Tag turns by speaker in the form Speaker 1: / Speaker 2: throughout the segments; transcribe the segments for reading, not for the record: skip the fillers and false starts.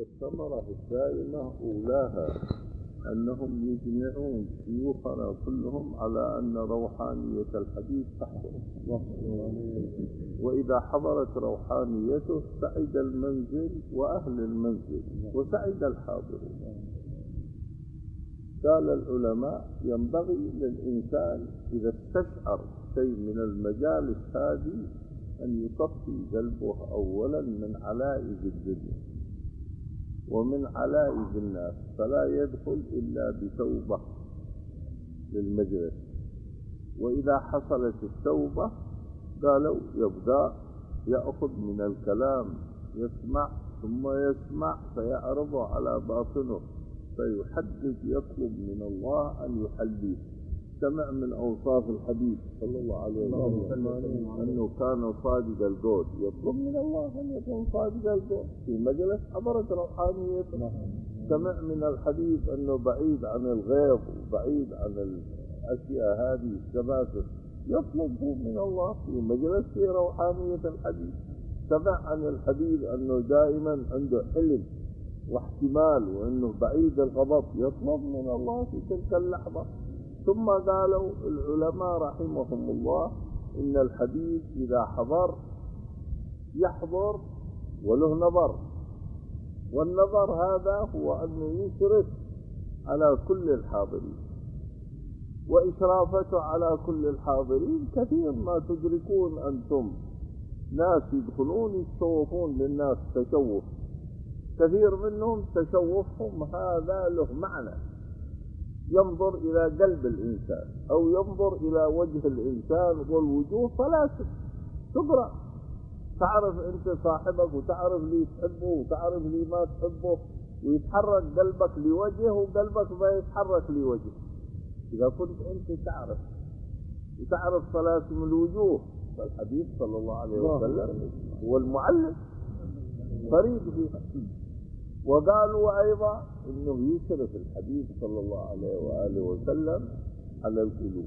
Speaker 1: والثمرة الدائمة أولاها أنهم يجمعون شيوخنا كلهم على أن روحانية الحديث تحضر، وإذا حضرت روحانيته سعد المنزل وأهل المنزل وسعد الحاضرون. قال العلماء ينبغي للإنسان إذا استشعر شيء من المجالس هذه أن يصفي قلبه أولا من علائق الدنيا ومن علائق الناس، فلا يدخل إلا بتوبة للمجلس. وإذا حصلت التوبة قالوا يبدأ يأخذ من الكلام، يسمع ثم يسمع فيعرض على باطنه فيحدد، يطلب من الله أن يحليه. سمع من أوصاف الحبيب صلى الله عليه وسلم أنه كان صادق القول، يطلب من الله أن يكون صادق القول في مجلس حضرت روحانيته. سمع من الحبيب أنه بعيد عن الغيظ وبعيد عن الأشياء هذه السماسة، يطلبه من الله في مجلس في روحانية الحبيب. سمع عن الحبيب أنه دائما عنده حلم واحتمال وأنه بعيد الغضب، يطلب من الله في تلك اللحظة. ثم قالوا العلماء رحمهم الله إن الحبيب إذا حضر يحضر وله نظر، والنظر هذا هو أنه يشرف على كل الحاضرين، وإشرافته على كل الحاضرين كثير ما تدركون أنتم ناس يدخلون يتشوفون للناس تشوف، كثير منهم تشوفهم هذا له معنى، ينظر إلى قلب الإنسان أو ينظر إلى وجه الإنسان، والوجوه فلاسف تقرأ، تعرف أنت صاحبك وتعرف لي تحبه وتعرف لي ما تحبه، ويتحرك قلبك لوجهه وقلبك ما يتحرك لوجهه. إذا كنت أنت تعرف وتعرف طلاسم الوجوه، فالحبيب صلى الله عليه وسلم هو المعلم فريد فيها. وقالوا أيضا إنه يشرف الحبيب صلى الله عليه وآله وسلم على القلوب،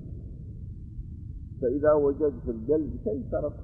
Speaker 1: فإذا وجد في القلب شيء ترك،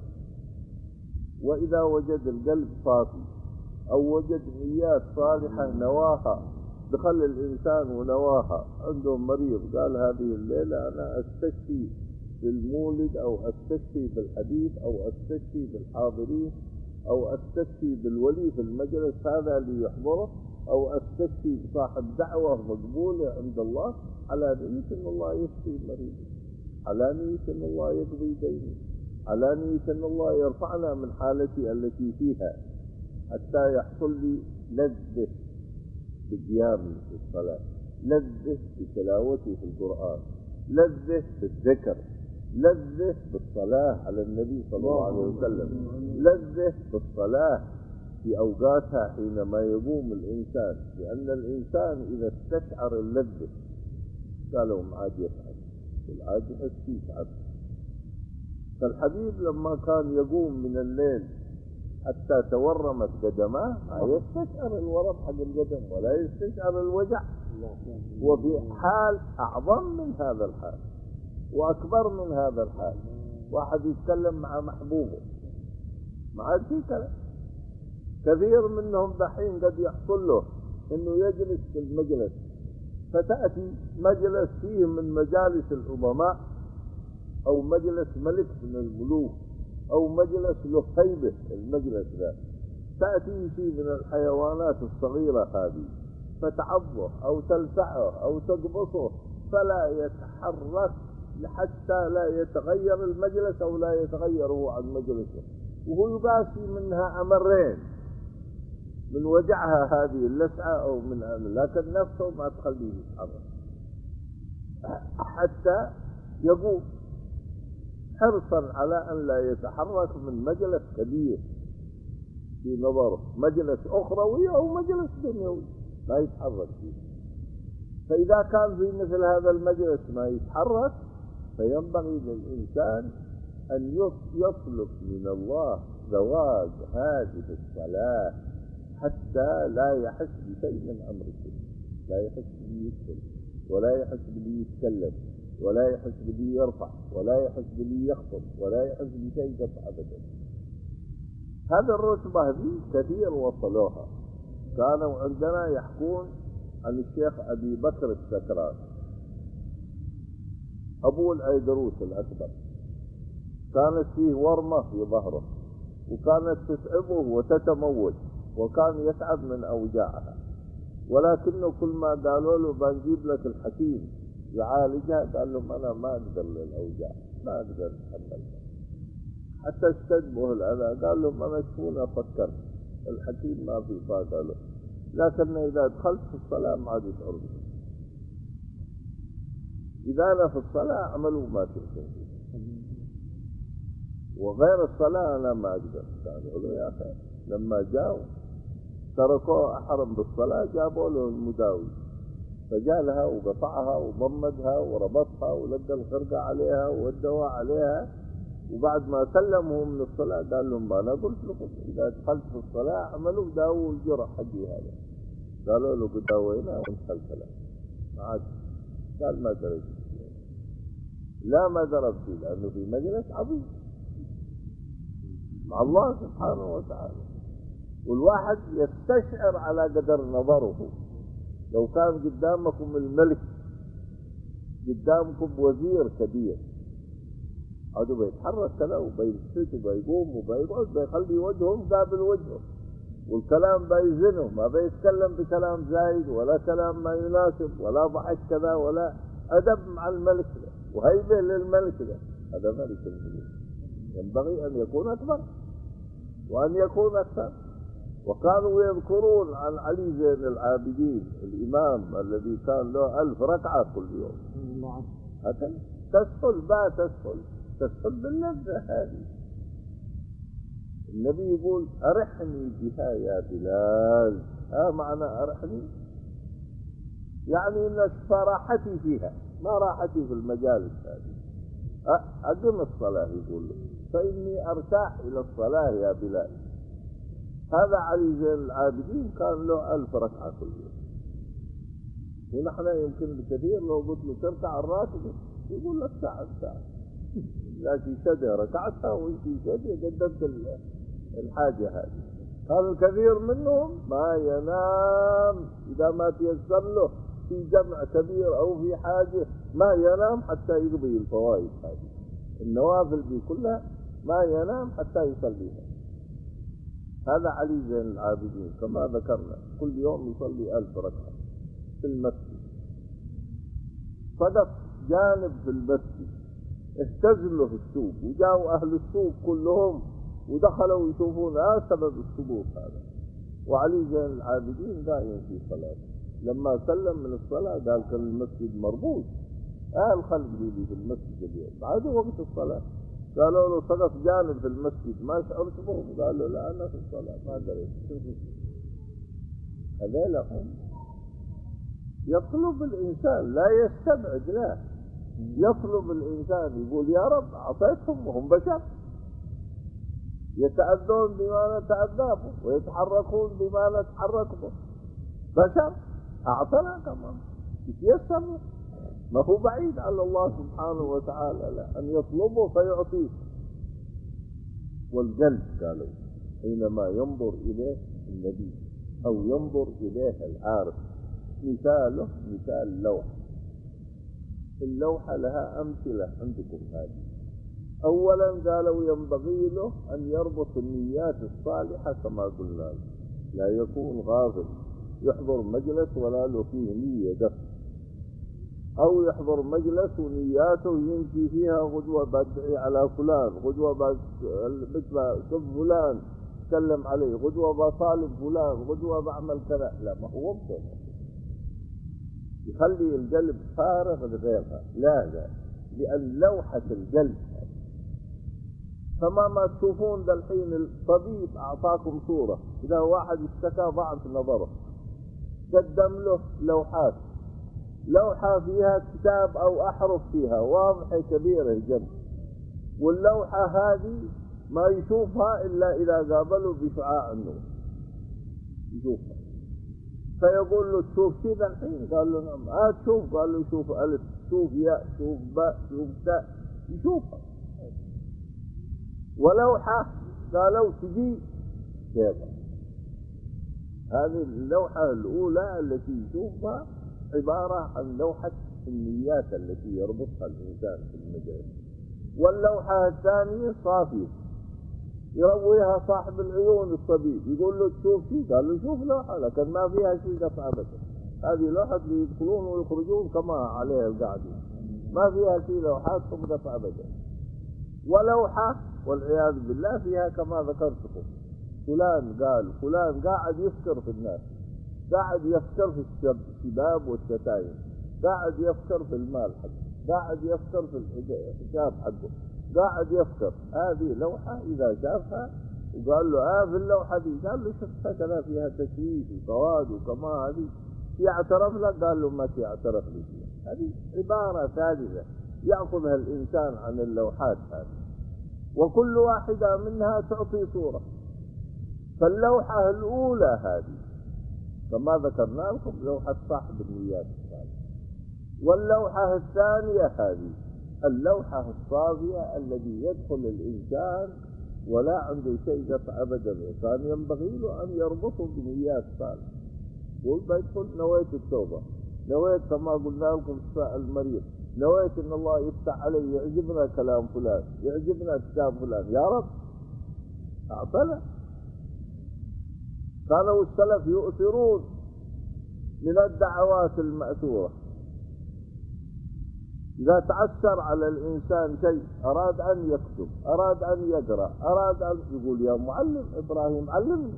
Speaker 1: وإذا وجد القلب صافي أو وجد نيات صالحة نواها، دخل الإنسان ونواها. عنده مريض قال هذه الليلة أنا أستشفي بالمولد أو أستشفي بالحديث أو أستشفي بالحاضرين أو أستشفي بالولي في المجلس هذا ليحضره، أو أستشفي بصاحب دعوة مقبولة عند الله، على نية أن الله يشفي مريضه، على نية أن الله يقضي دينه، على نية أن الله يرفعنا من حالتي التي فيها، حتى يحصل لي لذة بقيامي في الصلاة، لذة بتلاوتي في القرآن، لذة بالذكر، لذة بالصلاة على النبي صلى الله عليه وسلم، لذة بالصلاة في أوقاتها حينما يقوم الإنسان، لأن الإنسان إذا استشعر اللذة قالوا عاد يتعب والعاد يحس يتعب. فالحبيب لما كان يقوم من الليل حتى تورمت قدماه ما يستشعر الورم حق القدم ولا يستشعر الوجع، وفي حال أعظم من هذا الحال وأكبر من هذا الحال، واحد يتكلم مع محبوبه ما عاد في كلام. كثير منهم دحين قد يحصل له انه يجلس في المجلس، فتأتي مجلس فيه من مجالس الأمماء او مجلس ملك من الملوك او مجلس له هيبة، المجلس ذا تأتي فيه من الحيوانات الصغيرة هذه فتعضه او تلسعه او تقبصه فلا يتحرك حتى لا يتغير المجلس أو لا يتغير هو عن مجلسه، وهو يباسي منها أمرين، من وجعها هذه اللسعة أو من أمر، لكن نفسه ما تخليه يتحرك حتى يقوم، حرصا على أن لا يتحرك من مجلس كبير في نظره، مجلس أخروي أو مجلس دنيوي لا يتحرك فيه. فإذا كان في مثل هذا المجلس ما يتحرك، فينبغي للإنسان أن يطلب من الله زواج هذه الصلاة حتى لا يحس بشيء من أمر الدنيا، لا يحس به يدخل ولا يحس به يتكلم ولا يحس به يرفع ولا يحس به يخطب ولا يحس بشيء قط أبدا. هذا الرتبة هذه كثير وصلوها، كانوا عندنا يحكون عن الشيخ أبي بكر السكران أبو الأيدروس الأكبر، كانت فيه ورمة في ظهره وكانت تتعبه وتتموج وكان يتعب من أوجاعها، ولكنه كل ما قالوا له بنجيب لك الحكيم يعالجها قال لهم أنا ما أقدر للأوجاع، ما أقدر أتحملها، حتى اشتد به الأذى قال لهم أنا شفونا فكرت الحكيم ما في فاقة له، لكن إذا دخلت في الصلاة ما عاد يشعر به، إذا أنا في الصلاة عملوا ما تشعر وغير الصلاة أنا ما أقدر. قالوا له يا أخي لما جاءوا تركوه أحرم بالصلاة جابوا له المداوي فجالها وقطعها وضمدها وربطها ولقى الخرقة عليها والدواء عليها، وبعد ما سلموا من الصلاة قال لهم ما أنا قلت لكم إذا دخلت في الصلاة عملوا داووا الجرح حقي هذا. قالوا له قد داوينا وانتهى الكلام ما عاد. قال ما درجت لا ما درب فيه لأنه في مجلس عظيم مع الله سبحانه وتعالى، والواحد يستشعر على قدر نظره. لو كان قدامكم الملك قدامكم وزير كبير هذا بيتحرك كذا وبيلتفت وبيقوم وبيقعد بيخلي وجهه مقابل وجهه، والكلام بيزنه ما بيتكلم بكلام زايد ولا كلام ما يناسب ولا ضحك كذا ولا أدب مع الملك ده وهيبه للملك ده. هذا ملك الملوك ينبغي أن يكون أكبر وأن يكون أكثر. وكانوا يذكرون عن علي زين العابدين الإمام الذي كان له 1000 ركعة كل يوم. هكذا تسهل ما تسهل باللذة هذه. النبي يقول أرحني بها يا بلال. معنى أرحني يعني إن راحتي فيها ما راحتي في المجالس هذه. أقم الصلاة يقول له فإني أرتاح إلى الصلاة يا بلال. هذا علي زين العابدين كان له 1000 ركعة كل يوم، ونحن يمكن بكثير لو قلت له تركع الراتب يقول لك ساعة لكن شدة ركعتها وانت شدة قدمت الحاجة هذه. كان الكثير منهم ما ينام إذا ما تيسر له في جمع كبير أو في حاجة ما ينام حتى يقضي الفوائد هذه النوافل دي كلها ما ينام حتى يصليها. هذا علي زين العابدين كما ذكرنا كل يوم يصلي 1000 ركعة في المسجد. صدق جانب في المسجد اهتز له السوق وجاءوا أهل السوق كلهم ودخلوا يشوفون سبب السبوق هذا، وعلي زين العابدين دائما في صلاته. لما سلم من الصلاة قال كان المسجد مربوط الخلق لي في المسجد اليوم بعد وقت الصلاة. قالوا له صدق جانب في المسجد ما شعرت بهم. قال له لا أنا في الصلاة ما دريت. هذيلا هم يطلب الإنسان لا يستبعد، لا يطلب الإنسان يقول يا رب أعطيتهم وهم بشر يتأذون بما نتأذى به ويتحركون بما نتحرك به، بشر أعطنا كمان يتيسر ما هو بعيد على الله سبحانه وتعالى لا أن يطلبه فيعطيه. والقلب قالوا حينما ينظر إليه النبي أو ينظر إليه العارف مثاله مثال لوح. اللوحة لها أمثلة عندكم هذه. أولا قالوا ينبغي له أن يربط النيات الصالحة كما قلنا، لا يكون غافل يحضر مجلس ولا له فيه نية دفع، أو يحضر مجلس ونياته يمشي فيها غدوة بدعي على فلان، غدوة بشوف فلان تكلم عليه، غدوة بطالب فلان، غدوة بعمل كذا. لا ما هو مبطل يخلي القلب فارغ لغيرها. لا لأن لوحة القلب كما ما تشوفون ذا الحين الطبيب أعطاكم صورة، إذا واحد اشتكى ضعف نظره قدم له لوحة فيها كتاب أو أحرف فيها واضحة كبيرة جدا، واللوحة هذه ما يشوفها إلا إذا قابله بشعاع النور يشوفها. فيقول له تشوف كذا الحين؟ قال له نعم. تشوف؟ قال له شوف ألف، شوف ياء، شوف باء، شوف تاء، يشوفها. ولوحة قالوا تجي كذا هذه اللوحة الأولى التي يشوفها عبارة عن لوحة النيات التي يربطها الإنسان في المجال. واللوحة الثانية صافية يرويها صاحب العيون الطبيب، يقول له تشوف شيء؟ قال له شوف لوحة لكن ما فيها شيء قطع أبدا. هذه لوحة اللي يدخلون ويخرجون كما عليها القاعدين، ما فيها شيء لوحات قطع أبدا. ولوحة والعياذ بالله فيها كما ذكرتكم، فلان قال فلان قاعد يفكر في الناس، قاعد يفكر في الشباب والشتايم، قاعد يفكر في المال حقه، قاعد يفكر في الحساب حقه، قاعد يفكر. هذه لوحة إذا شافها وقال له في اللوحة دي، قال له شفتها كذا فيها تشويش وسواد وكما هذه، يعترف لك؟ قال له ما يعترف لي فيها. هذه عبارة ثالثة يأخذها الإنسان عن اللوحات هذه، وكل واحدة منها تعطي صورة. فاللوحة الأولى هذه كما ذكرنا لكم لوحة صاحب النيات الصالحة، واللوحة الثانية هذه اللوحة الصافية الذي يدخل الإنسان ولا عنده شيء قطع أبدا، وكان ينبغي له أن يربطه بنيات صالحة. ويدخل نويت التوبة، نويت كما قلنا لكم شفاء المريض، نويت ان الله يفتح علي، يعجبنا كلام فلان، يعجبنا كتاب فلان، يا رب اعطنا. كانوا السلف يؤثرون من الدعوات المأثورة. إذا تعسر على الإنسان شيء، أراد أن يكتب، أراد أن يقرأ، أراد أن يقول يا معلم إبراهيم علمني.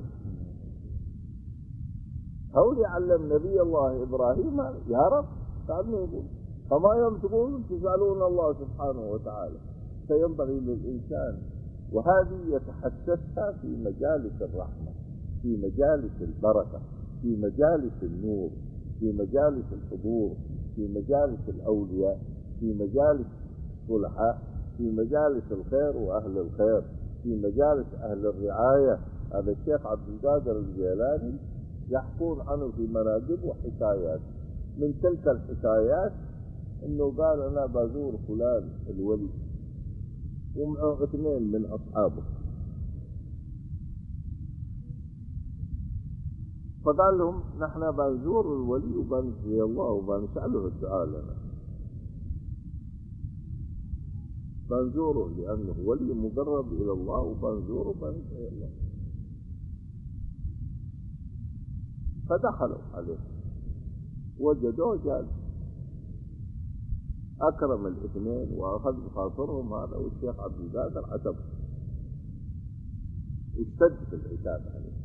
Speaker 1: هو علم نبي الله إبراهيم يا رب كأنه يقول فما يوم تقول تسألون الله سبحانه وتعالى. فينبغي للإنسان، وهذه يتحسسها في مجالس الرحمة، في مجالس البركة، في مجالس النور، في مجالس الحضور، في مجالس الأولياء، في مجالس الصلحاء، في مجالس الخير وأهل الخير، في مجالس أهل الرعاية. هذا الشيخ عبد القادر الجيلاني يحكون عنه في مناقب وحكايات. من تلك الحكايات انه قال انا بزور فلان الولي ومعه 2 من اصحابه، فقال لهم نحن بنزور الولي وبنسأل الله وبنسأله الدعاء لنا، بنزوره لأنه ولي مقرب إلى الله وبنزوره وبنسأل الله. فدخلوا عليه وجدوه جالس، أكرم الاثنين وأخذ بخاطرهم هذا، والشيخ عبد القادر عتب واشتد في العتاب عليه،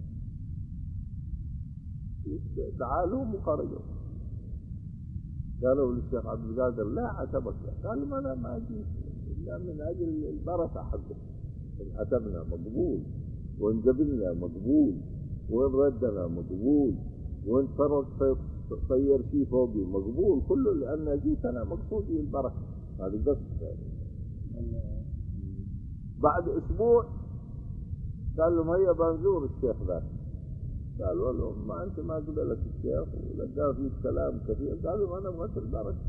Speaker 1: تعالوا وخرجوا. قالوا للشيخ عبد القادر لا عتبك، قال أنا ما جيت إلا من أجل البركة حقه، إن عتبنا مقبول، وإن قبلنا مقبول، وإن ردنا مقبول، وإن فرق طير شيء فوقي مقبول، كله لأن جيت أنا مقصودي البركة. هذا قصة. بعد أسبوع قال لهم هيا بنزور الشيخ ذاك. قالوا لهم ما أنت ما قبلك الشيخ ولقاه فيه كلام كثير. قالوا أنا أبغى البركة،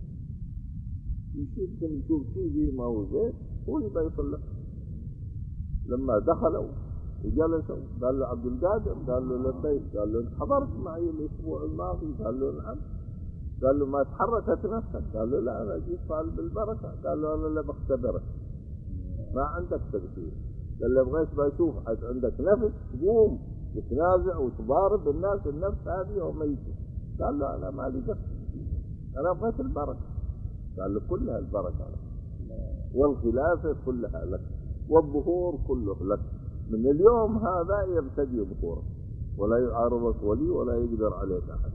Speaker 1: يشوف شيء فيه ما هو زين هو يبقى يصلح. لما دخلوا وجلسوا قال له عبد القادر، قال له لبيك، قال له حضرت معي الأسبوع الماضي، قال له نعم، قال له ما تحركت نفسك، قال له لا أنا جيت طالب البركة، قال له أنا لا بختبرك، ما عندك تقصير، قال له بغيت بشوف عندك نفس تقوم وتنازع وتضارب الناس، النفس هذه وميتة. قال له أنا ما لي قصد، أنا بغيت البركة. قال له كلها البركة لك، والخلافة كلها لك، والظهور كله لك، من اليوم هذا يبتدي ظهورك ولا يعارضك ولي ولا يقدر عليك أحد.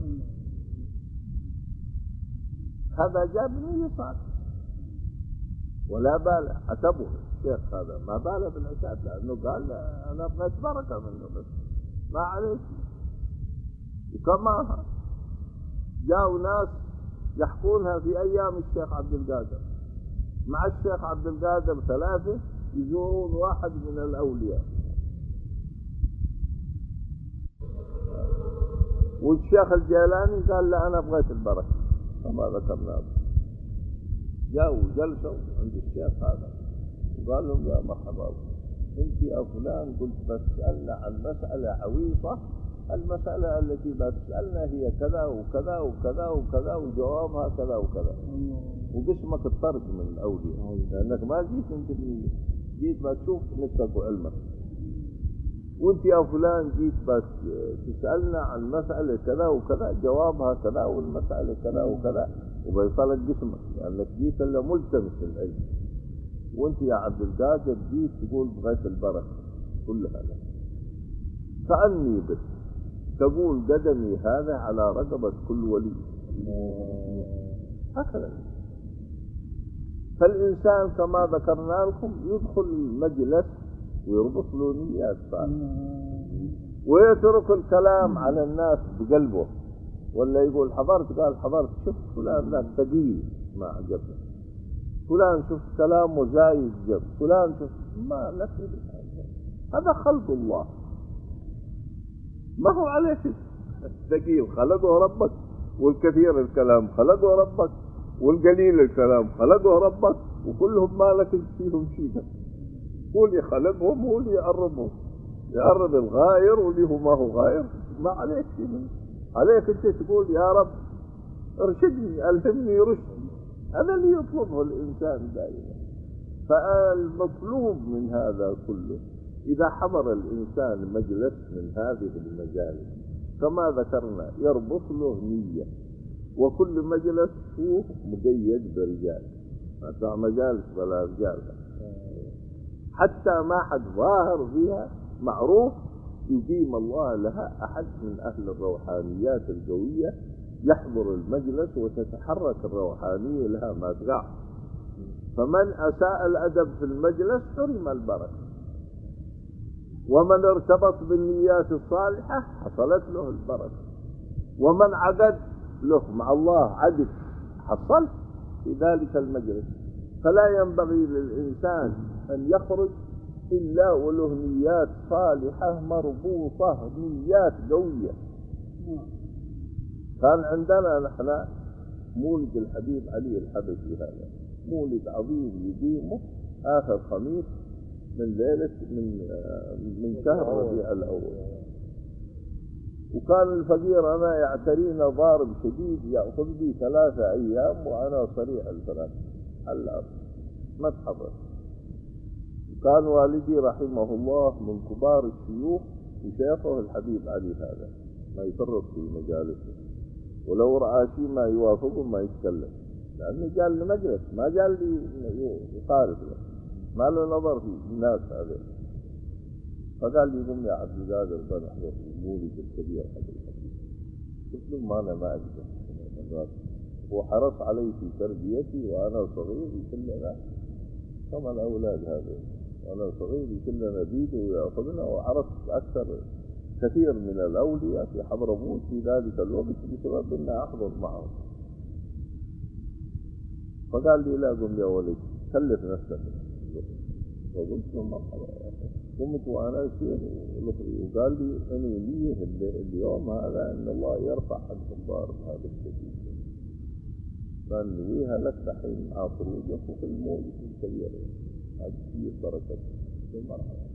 Speaker 1: هذا جاب نية صالحة ولا بال عتبه الشيخ، هذا ما باله بالعتاب لأنه قال أنا بغيت بركة منه بس ما عليك. وكما جاءوا ناس يحكونها في أيام الشيخ عبد القادر، مع الشيخ عبد القادر 3 يزورون واحد من الأولياء، والشيخ الجيلاني قال لا أنا بغيت البركة كما ذكرنا. جاءوا جلسوا عند الشيخ هذا وقال لهم يا مرحبا، انت يا فلان قلت بسألنا عن مسألة عويصة المسألة التي بتسألنا هي كذا وكذا وكذا وكذا وجوابها كذا وكذا، وقسمك الطرد من الأولياء، لأنك ما جيت أنت بنية، جيت بتشوف نفسك وعلمك. وأنت يا فلان جيت بس تسألنا عن مسألة كذا وكذا جوابها كذا والمسألة كذا وكذا، وبيصلك جسمك لأنك جيت إلا ملتمس العلم. وأنت يا عبد القادر جيت تقول بغيت البركة كل هذا، كأني بك تقول قدمي هذا على رقبة كل ولي، هكذا. فالإنسان كما ذكرنا لكم يدخل المجلس ويربط له نيات صالحة، ويترك الكلام على الناس بقلبه، ولا يقول حضرت، قال حضرت، شوف فلان ذاك ثقيل ما عجبني، فلان شوف كلامه زايد جب، فلان شوف ما لك. هذا خلق الله، ما هو عليك. الثقيل خلقه ربك، والكثير الكلام خلقه ربك، والقليل الكلام خلقه ربك، وكلهم ما لك فيهم شيء. هو اللي خلقهم، هو اللي يعرضهم، يعرض الغاير واللي هو ما هو غاير، ما عليك شيء. عليك انت تقول يا رب ارشدني، الهمني رشدي. هذا اللي يطلبه الانسان دائما. فالمطلوب من هذا كله اذا حضر الانسان مجلس من هذه المجالس كما ذكرنا يربط له نية، وكل مجلس هو مقيد برجال، ما مجالس ولا رجال، حتى ما حد ظاهر فيها معروف، يقيم الله لها أحد من أهل الروحانيات القوية يحضر المجلس وتتحرك الروحانية لها ما تقع. فمن أساء الأدب في المجلس حرم البركة، ومن ارتبط بالنيات الصالحة حصلت له البركة، ومن عقد له مع الله عقد حصل في ذلك المجلس. فلا ينبغي للإنسان أن يخرج إلا وله نيات صالحة مربوطة، نيات قوية. كان عندنا نحن مولد الحبيب علي الحبشي، هذا مولد عظيم يقيمه آخر خميس من ليلة من شهر ربيع الأول. وكان الفقير أنا يعترينا ضارب شديد، يأخذ لي 3 أيام وأنا صريع الفراش على الأرض ما تحضر. كان والدي رحمه الله من كبار الشيوخ، وشيخه الحبيب علي هذا ما يفرط في مجالسه، ولو رأى شيء ما يوافقه ما يتكلم، لأنه جاء لمجلس ما جاء لي يقارب له، ما له نظر في الناس هذا. فقال لي قم يا عبد القادر بنحضر المولد الكبير حق الحبيب. قلت له ما أنا ما أقدر. هو حرص علي في تربيتي وأنا صغير، كلنا كما الأولاد هذا، وأنا صغير كلنا بيده ويأخذنا، وعرفت أكثر كثير من الأولياء في حضرموت في ذلك الوقت بسبب أن أحضر معهم. فقال لي لا قم يا ولد كلف نفسك. وقلت له مرحبا يا أخي. قمت وأنا أسير وقال لي أنا ليه اليوم هذا أن الله يرفع حق الضار بهذا الشديد، قال نويها لك دحين مع خروجك وفي المولد الكبير، هذه هي بركة المرحبا.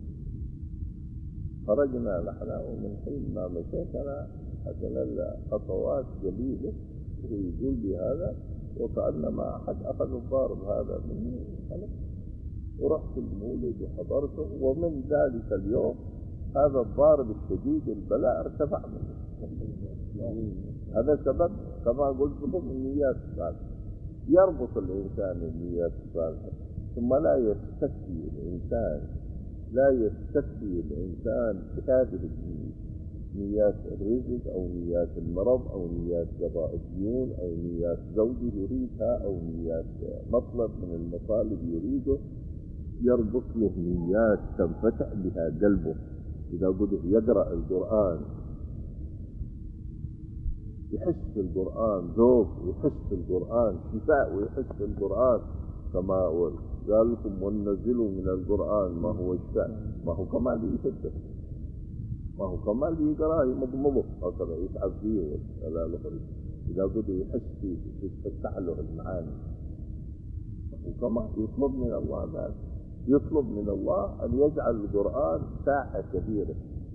Speaker 1: خرجنا نحن، ومن حين ما مشيت أنا أتنلى خطوات قليلة وهو يقول لي هذا، وكأنما أحد أخذ الضارب هذا مني خلق. ورحت المولد وحضرته، ومن ذلك اليوم هذا الضارب الشديد البلاء ارتفع منه. هذا سبب كما قلت لكم النيات الصالحة، يربط الإنسان النيات الصالحة، ثم لا يستكفي الإنسان بهذه نيات الرزق أو نيات المرض أو نيات قضاء الديون أو نيات زوجه يريدها أو نيات مطلب من المطالب يريده. يربط له نيات تنفتح بها قلبه. إذا قدر يقرأ القرآن يحس في القرآن ذوق، ويحس في القرآن شفاء، ويحس في القرآن كما قال لكم وننزلوا من القرآن ما هو شفاء، ما هو كما اللي يحبه، ما هو كما اللي يقرأه يمضمضه هكذا يتعب فيه ولا لخرج. إذا قدر يحس فيه يتفتح له المعاني. وكما يطلب من الله ذلك، يطلب من الله أن يجعل القرآن ساحة كبيرة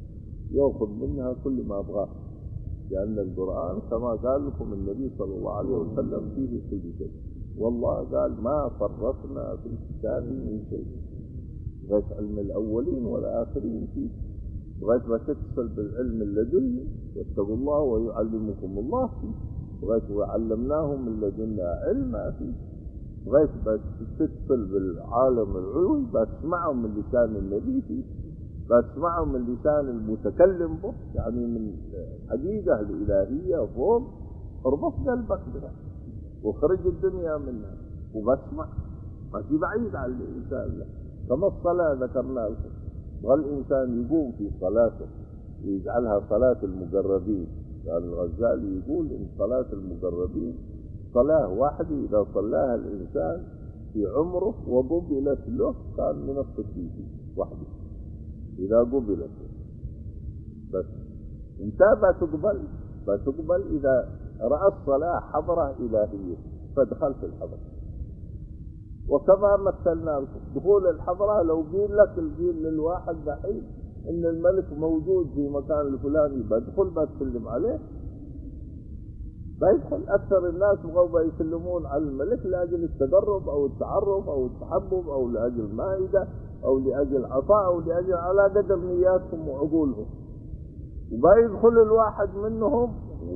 Speaker 1: يأخذ منها كل ما أبغاه، لأن القرآن كما قال لكم النبي صلى الله عليه وسلم فيه كل شيء، والله قال ما فرطنا في الكتاب من شيء. بغيت علم الأولين والآخرين فيه، بغيت ما تتصل بالعلم اللدني واتقوا الله ويعلمكم الله فيه، بغيت وعلمناهم من لدنا علما فيه، بغيت بس تتصل بالعالم العلوي بتسمعهم من لسان النبي فيه، بتسمعهم من لسان المتكلم به، يعني من الحقيقة الإلهية فوق. اربط قلبك بها وخرج الدنيا منها وبسمع، ما في بعيد عن الإنسان. لا كما الصلاة ذكرنا لكم، والإنسان يقوم في صلاته ويجعلها صلاة المقربين. قال الغزالي يقول إن صلاة المقربين صلاة واحدة إذا صلاها الإنسان في عمره وقبلت له كان من الصديقين وحده، إذا قبلت له بس. انت بتقبل إذا رأى الصلاة حضرة إلهية فدخل في الحضرة. وكما مثلنا لكم دخول الحضرة، لو قيل لك القيل للواحد دحين إن الملك موجود في مكان الفلاني بدخل بتسلم عليه، بيدخل. أكثر الناس بغوا يسلمون على الملك لأجل التقرب أو التعرف أو التحبب أو لأجل المائدة أو لأجل عطاء أو لأجل على قدر نياتهم وعقولهم. وبيدخل الواحد منهم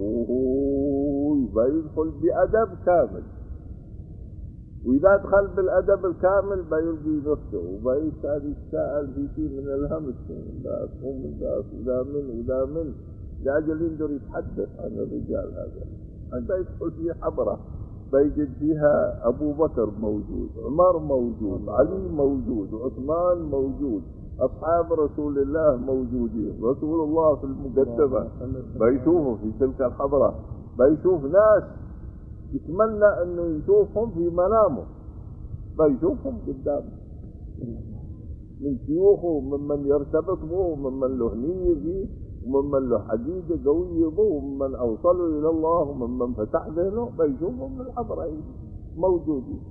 Speaker 1: بيدخل بأدب كامل، وإذا دخل بالأدب الكامل بيلقي نفسه وبيسأل في شيء من الهمس من ذاك ومن ذاك وذا من لأجل يقدر يتحدث عن الرجال هذا. أنت يدخل في حضرة بيجد فيها أبو بكر موجود، عمر موجود، علي موجود، عثمان موجود، أصحاب رسول الله موجودين، رسول الله في المقدمة بيشوفوا في تلك الحضرة، بيشوف ناس يتمنى أنه يشوفهم في منامه، بيشوفهم قدامه من شيوخه وممن يرتبط به وممن له نية فيه وممن له حديثة قوية به وممن أوصلوا إلى الله وممن فتح ذهنه، بيشوفهم من الحضرة موجودين.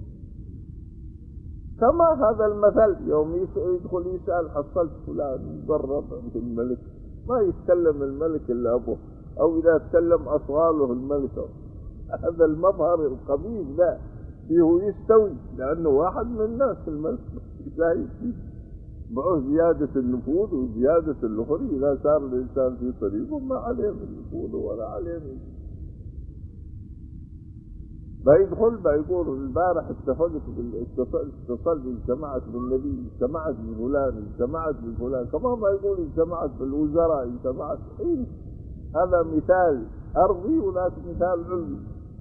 Speaker 1: كما هذا المثل يوم يدخل يسأل حصلت فلان مقرب عند الملك، ما يتكلم الملك إلا أبوه، أو إذا تكلم أصغاله الملك. هذا المظهر القبيح ذا فيه يستوي، لأنه واحد من الناس الملك زايد فيه معه زيادة النفوذ وزيادة الأخرى. إذا صار الإنسان في طريقه ما عليه من نفوذه ولا عليه من بيدخل بيقول البارح اتصلت اجتمعت بالنبي، اجتمعت بفلان، اجتمعت بفلان، كما ما يقول اجتمعت بالوزراء، اجتمعت. هذا مثال أرضي وذاك مثال علوي،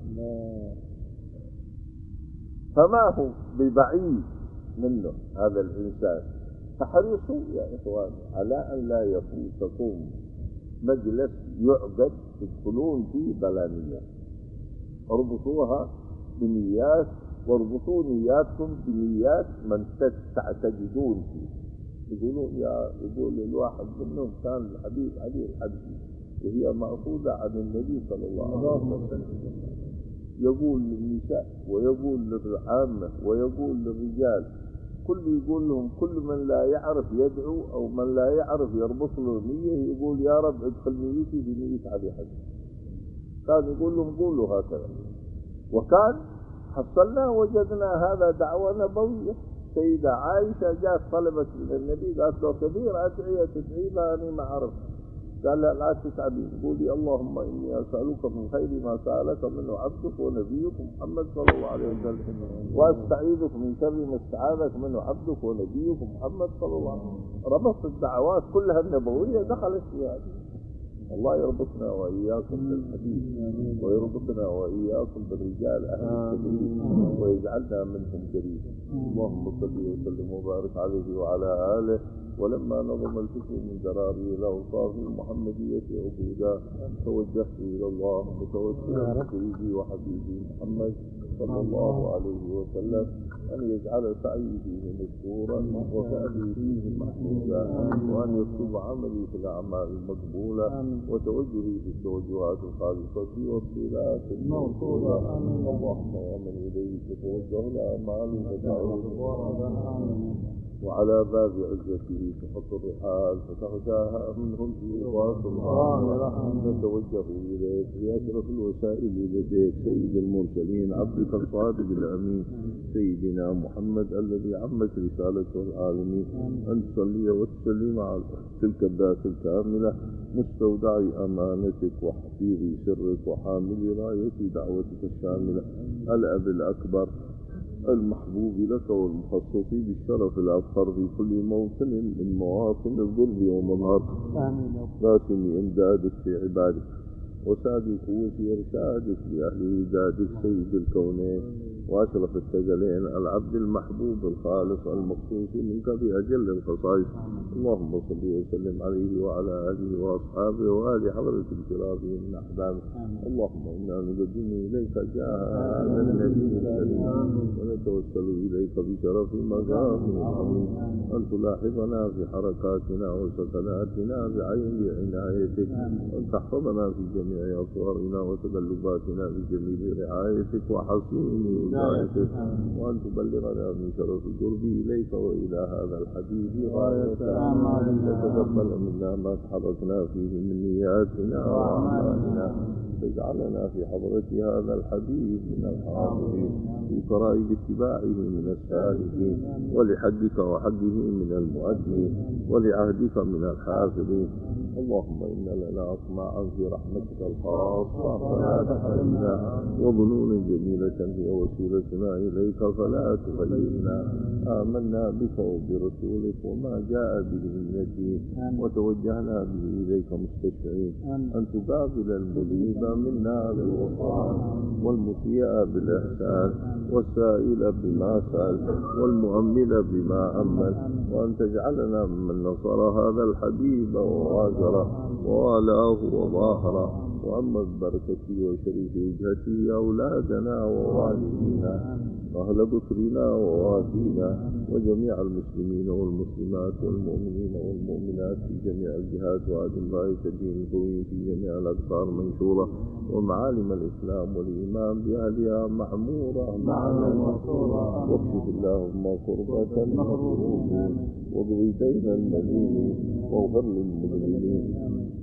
Speaker 1: فما هو ببعيد منه هذا الإنسان. فحرصوا يا إخواني على أن لا يفوتكم مجلس يعقد تدخلون فيه بلانية، اربطوها بنيات، واربطوا نياتكم بنيات من تعتقدون فيه. يقولون يقول الواحد منهم كان الحبيب علي الحبشي، وهي مأخوذة عن النبي صلى الله عليه وسلم، يقول للنساء ويقول للعامة ويقول للرجال، كل يقول لهم كل من لا يعرف يدعو أو من لا يعرف يربط له نية يقول يا رب ادخل نيتي في نية علي حبشي. كان يقول لهم قولوا هكذا. وكان حصلنا وجدنا هذا دعوة نبوية. سيدة عائشة جاءت طلبت النبي قالت له كبير أدعية تدعي أنا ما أعرف. قال لا تتعبين، قولي اللهم إني أسألك من خير ما سألك منه عبدك ونبيك محمد صلى الله عليه وسلم، وأستعيذك من شر ما استعاذك منه عبدك ونبيك محمد صلى الله عليه وسلم. ربط الدعوات كلها النبوية دخلت في هذه. الله يربطنا وإياكم بالحديث ويربطنا وإياكم بالرجال أهل التدريس ويجعلنا منهم قريبا. اللهم صل وسلم وبارك عليه وعلى آله. ولما نظم الفكر من دراري له صار في المحمدية عبودا، توجهت إلى الله متوسلا بسيدي وحبيبي محمد صلى الله عليه وسلم أن يجعل سعي فيه مشكورا وسعي فيه محمودا، وأن يكتب عملي في الأعمال المقبولة وتوجهي في التوجهات الخالصة والصلات الموصولة. اللهم ومن إليه تتوجه الأعمال فتعود وعلى باب عزته تحط الرحال فتغشاها منهم في رضا الله. نتوجه إليك بأشرف الوسائل لديك سيد المرسلين عبدك الصادق الأمين سيدنا محمد الذي عمت رسالته العالمين، أن تصلي وتسلم على تلك الذات الكاملة مستودع أمانتك وحفيظ سرك وحامل راية دعوتك الشاملة، الأب الأكبر المحبوب لك والمخصص بالشرف الأفخر في كل موطن من مواطن الظلم ومنار، راسم إمدادك في عبادك وساد قوة إرشادك لأهل ودادك سيد الكونين وأشرف الثقلين العبد المحبوب الخالص المخصوص منك بأجل الخصائص. اللهم صل وسلم عليه وعلى آله وأصحابه وآل حضرة الكرام من أحبابه. اللهم إنا نقدم إليك جاه هذا النبي الكريم ونتوسل إليك بشرف مقام عظيم أن تلاحظنا في حركاتنا وسكناتنا بعين عنايتك، وأن تحفظنا في جميع أطوارنا وتقلباتنا بجميل رعايتك وحصين ولايتك، وأن تبلغنا من شرف القرب إليك وإلى هذا الحبيب غاية، وتقبل منا ما تحركنا فيه من نياتنا وأعمالنا، تجعلنا في حضرة هذا الحبيب من الحاضرين، في قرائب اتباعه من السالكين، ولحقك وحقه من المؤدين، ولعهدك من الحافظين. اللهم إن لنا أطماعا في رحمتك الخاصة فلا تحرمنا، وظنون جميلة هي وسيلتنا إليك فلا تغيرنا. آمنا بك وبرسولك وما جاء به من الدين، وتوجهنا به إليك مستشفعين أن تقابل المذنب منا بالغفران، والمسيء بالإحسان، والسائل بما سأل، والمؤمل بما أمل، وأن تجعلنا ممن نصر هذا الحبيب ووازره ووالاه وظاهره، وأما ببركته وشريف وجهته أولادنا ووالدينا وأهل بكرنا ووالدينا وجميع المسلمين والمسلمات والمؤمنين والمؤمنات في جميع الجهات، وأدم راية الدين القويم في جميع الأقطار منشورة، ومعالم الإسلام والإيمان بأهلها معمورة معنا مقصورة، واكشف اللهم كربة المكروبين واقض دين المدينين واغفر للمذنبين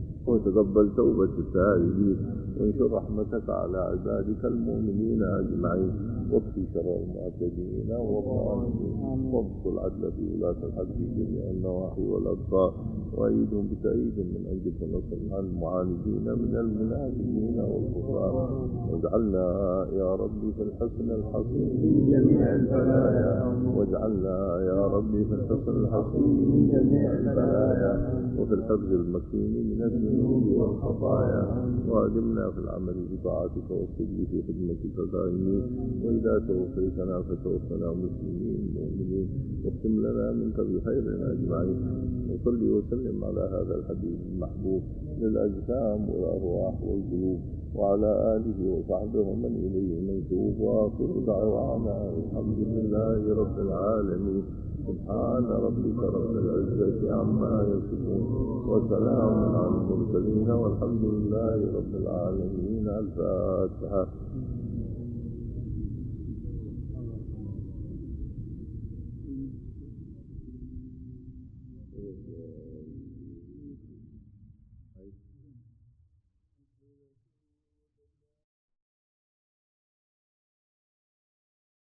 Speaker 1: وتقبل توبة التائبين، وانشر رحمتك على عبادك المؤمنين أجمعين، واكفي شر المعتدين والظالمين، وابسط العدل في ولاة الحق في جميع النواحي والأقطار، وأيدهم بتأييد من عندك ونصر عن المعاندين من المنافقين والكفار، واجعلنا يا ربي في الحسن الحصين من جميع البلايا، واجعلنا يا ربي في الحسن الحصين من جميع البلايا، وفي الحفظ المكين من الذنوب والخطايا، وأدمنا في العمل بطاعتك والسجد في خدمتك دائمين، وإذا توفيتنا فتوفنا مسلمين مؤمنين، واختم لنا منك بخير أجمعين. وصلي وسلم على هذا الحبيب المحبوب للأجسام والأرواح والقلوب، وعلى آله وصحبه ومن إليه منسوب، وآخر دعوانا الحمد لله رب العالمين. سبحان ربك رب العزة عما يصفون، وسلام على المرسلين، والحمد لله رب العالمين. الفاتحة.